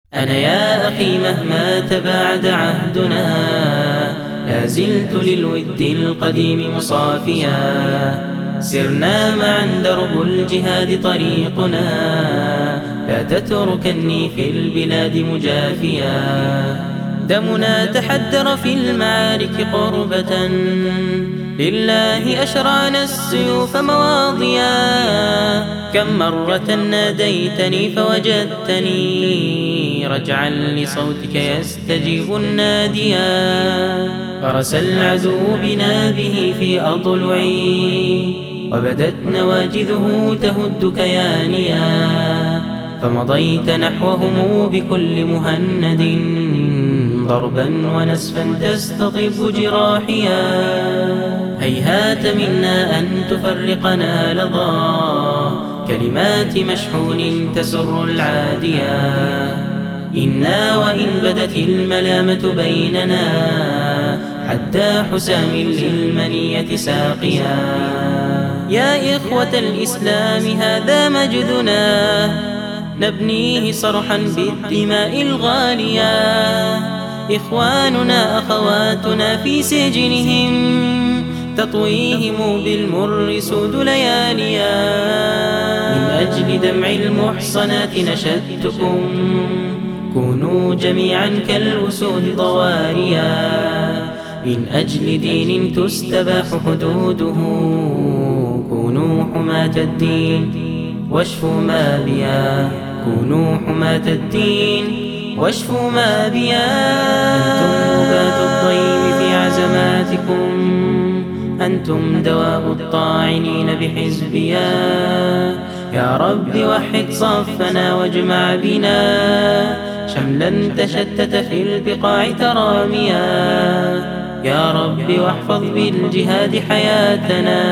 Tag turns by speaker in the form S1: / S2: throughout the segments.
S1: أنا يا أخي مهما تباعد عهدنا لا زلت للود القديم مصافيا. سرنا معا درب الجهاد طريقنا، لا تتركني في البلاد مجافيا. دمنا تحدر في المعارك قربة، لله أشرعنا السيوف مواضيا. كم مرة ناديتني فوجدتني رجعا لصوتك يستجيب الناديا. فرس العدو بنا به في أضلعي، وبدت نواجذه تهد كيانيا. فمضيت نحوهم بكل مهند ضربا ونسفا تستطيب جراحيا. هيهات منا أن تفرقنا لظى كلمات مشحون تسر العاديا. إنا وإن بدت الملامة بيننا حتى حسام للمنية ساقيا. يا إخوة الإسلام هذا مجدنا، نبنيه صرحا بالدماء الغالية. إخواننا أخواتنا في سجنهم، تطويهم بالمر سود لياليا. من أجل دمع المحصنات نشدتكم، كونوا جميعا كالأسود ضواريا. من أجل دين تستباح حدوده، كونوا حماة الدين واشفوا ما بيا. كونوا حماة الدين واشفوا ما بيا. أنتم نبات الضيم في عزماتكم، أنتم دواء الطاعنين بحزبيا. يا رب وحد صفنا واجمع بنا شملا تشتت في البقاع تراميا. يا رب واحفظ بالجهاد حياتنا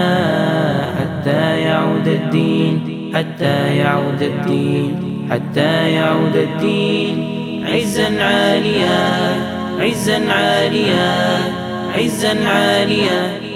S1: حتى يعود الدين، حتى يعود الدين، حتى يعود الدين عزا عاليا، عزا عاليا، عزا عاليا.